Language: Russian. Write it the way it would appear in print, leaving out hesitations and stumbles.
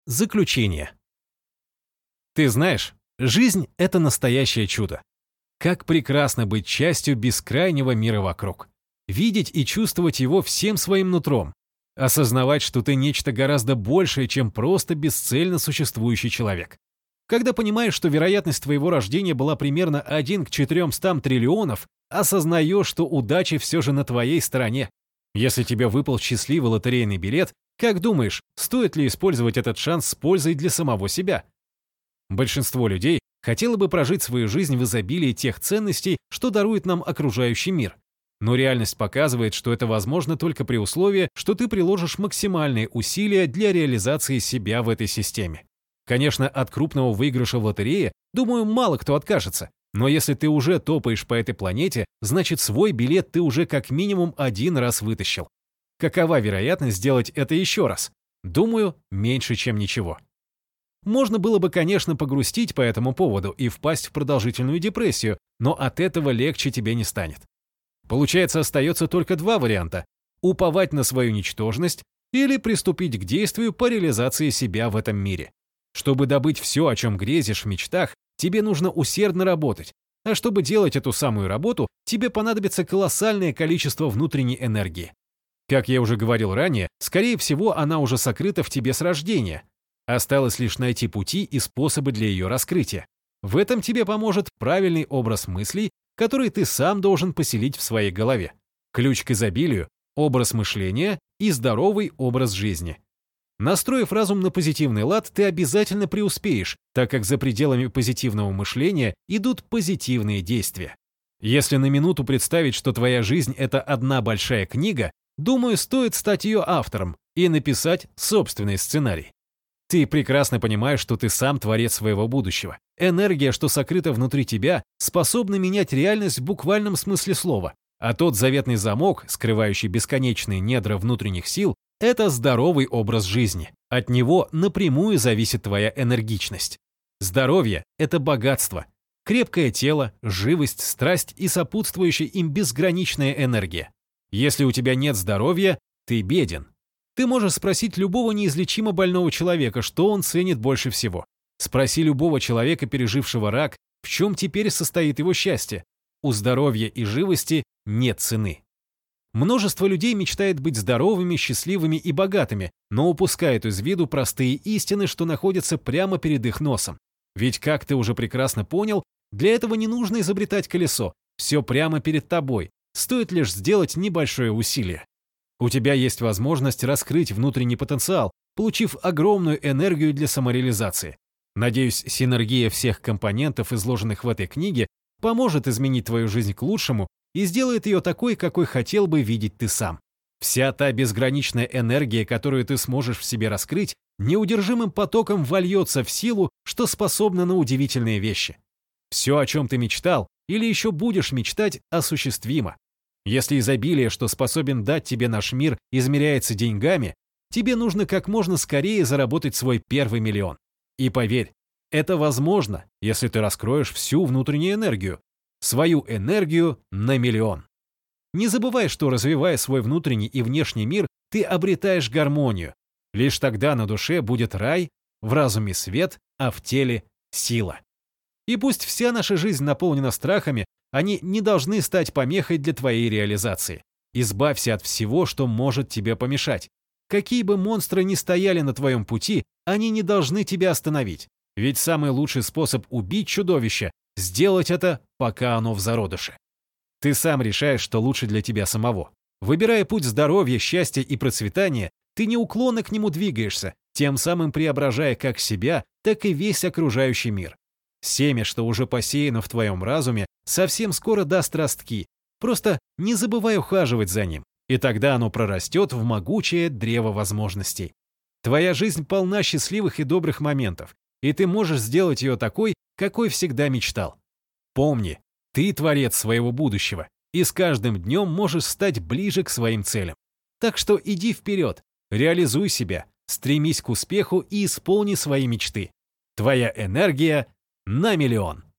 Заключение. Ты знаешь, жизнь — это настоящее чудо. Как прекрасно быть частью бескрайнего мира вокруг. Видеть и чувствовать его всем своим нутром. Осознавать, что ты нечто гораздо большее, чем просто бесцельно существующий человек. Когда понимаешь, что вероятность твоего рождения была примерно 1 к 400 триллионов, осознаешь, что удача все же на твоей стороне. Если тебе выпал счастливый лотерейный билет, как думаешь, стоит ли использовать этот шанс с пользой для самого себя? Большинство людей хотело бы прожить свою жизнь в изобилии тех ценностей, что дарует нам окружающий мир. Но реальность показывает, что это возможно только при условии, что ты приложишь максимальные усилия для реализации себя в этой системе. Конечно, от крупного выигрыша в лотерее, думаю, мало кто откажется. Но если ты уже топаешь по этой планете, значит, свой билет ты уже как минимум 1 раз вытащил. Какова вероятность сделать это еще раз? Думаю, меньше, чем ничего. Можно было бы, конечно, погрустить по этому поводу и впасть в продолжительную депрессию, но от этого легче тебе не станет. Получается, остается только 2 варианта: уповать на свою ничтожность или приступить к действию по реализации себя в этом мире. Чтобы добыть все, о чем грезишь в мечтах, тебе нужно усердно работать, а чтобы делать эту самую работу, тебе понадобится колоссальное количество внутренней энергии. Как я уже говорил ранее, скорее всего, она уже сокрыта в тебе с рождения. Осталось лишь найти пути и способы для ее раскрытия. В этом тебе поможет правильный образ мыслей, который ты сам должен поселить в своей голове. Ключ к изобилию – образ мышления и здоровый образ жизни. Настроив разум на позитивный лад, ты обязательно преуспеешь, так как за пределами позитивного мышления идут позитивные действия. Если на минуту представить, что твоя жизнь – это одна большая книга, думаю, стоит стать ее автором и написать собственный сценарий. Ты прекрасно понимаешь, что ты сам творец своего будущего. Энергия, что сокрыта внутри тебя, способна менять реальность в буквальном смысле слова. А тот заветный замок, скрывающий бесконечные недра внутренних сил, это здоровый образ жизни. От него напрямую зависит твоя энергичность. Здоровье – это богатство. Крепкое тело, живость, страсть и сопутствующая им безграничная энергия. Если у тебя нет здоровья, ты беден. Ты можешь спросить любого неизлечимо больного человека, что он ценит больше всего. Спроси любого человека, пережившего рак, в чем теперь состоит его счастье. У здоровья и живости нет цены. Множество людей мечтает быть здоровыми, счастливыми и богатыми, но упускают из виду простые истины, что находятся прямо перед их носом. Ведь, как ты уже прекрасно понял, для этого не нужно изобретать колесо. Все прямо перед тобой. Стоит лишь сделать небольшое усилие. У тебя есть возможность раскрыть внутренний потенциал, получив огромную энергию для самореализации. Надеюсь, синергия всех компонентов, изложенных в этой книге, поможет изменить твою жизнь к лучшему и сделает ее такой, какой хотел бы видеть ты сам. Вся та безграничная энергия, которую ты сможешь в себе раскрыть, неудержимым потоком вольется в силу, что способна на удивительные вещи. Все, о чем ты мечтал или еще будешь мечтать, осуществимо. Если изобилие, что способен дать тебе наш мир, измеряется деньгами, тебе нужно как можно скорее заработать свой первый миллион. И поверь, это возможно, если ты раскроешь всю внутреннюю энергию, свою энергию на миллион. Не забывай, что, развивая свой внутренний и внешний мир, ты обретаешь гармонию. Лишь тогда на душе будет рай, в разуме свет, а в теле сила. И пусть вся наша жизнь наполнена страхами, они не должны стать помехой для твоей реализации. Избавься от всего, что может тебе помешать. Какие бы монстры ни стояли на твоем пути, они не должны тебя остановить. Ведь самый лучший способ убить чудовище – сделать это, пока оно в зародыше. Ты сам решаешь, что лучше для тебя самого. Выбирая путь здоровья, счастья и процветания, ты неуклонно к нему двигаешься, тем самым преображая как себя, так и весь окружающий мир. Семя, что уже посеяно в твоем разуме, совсем скоро даст ростки. Просто не забывай ухаживать за ним, и тогда оно прорастет в могучее древо возможностей. Твоя жизнь полна счастливых и добрых моментов, и ты можешь сделать ее такой, какой всегда мечтал. Помни, ты творец своего будущего, и с каждым днем можешь стать ближе к своим целям. Так что иди вперед, реализуй себя, стремись к успеху и исполни свои мечты. Твоя энергия на миллион.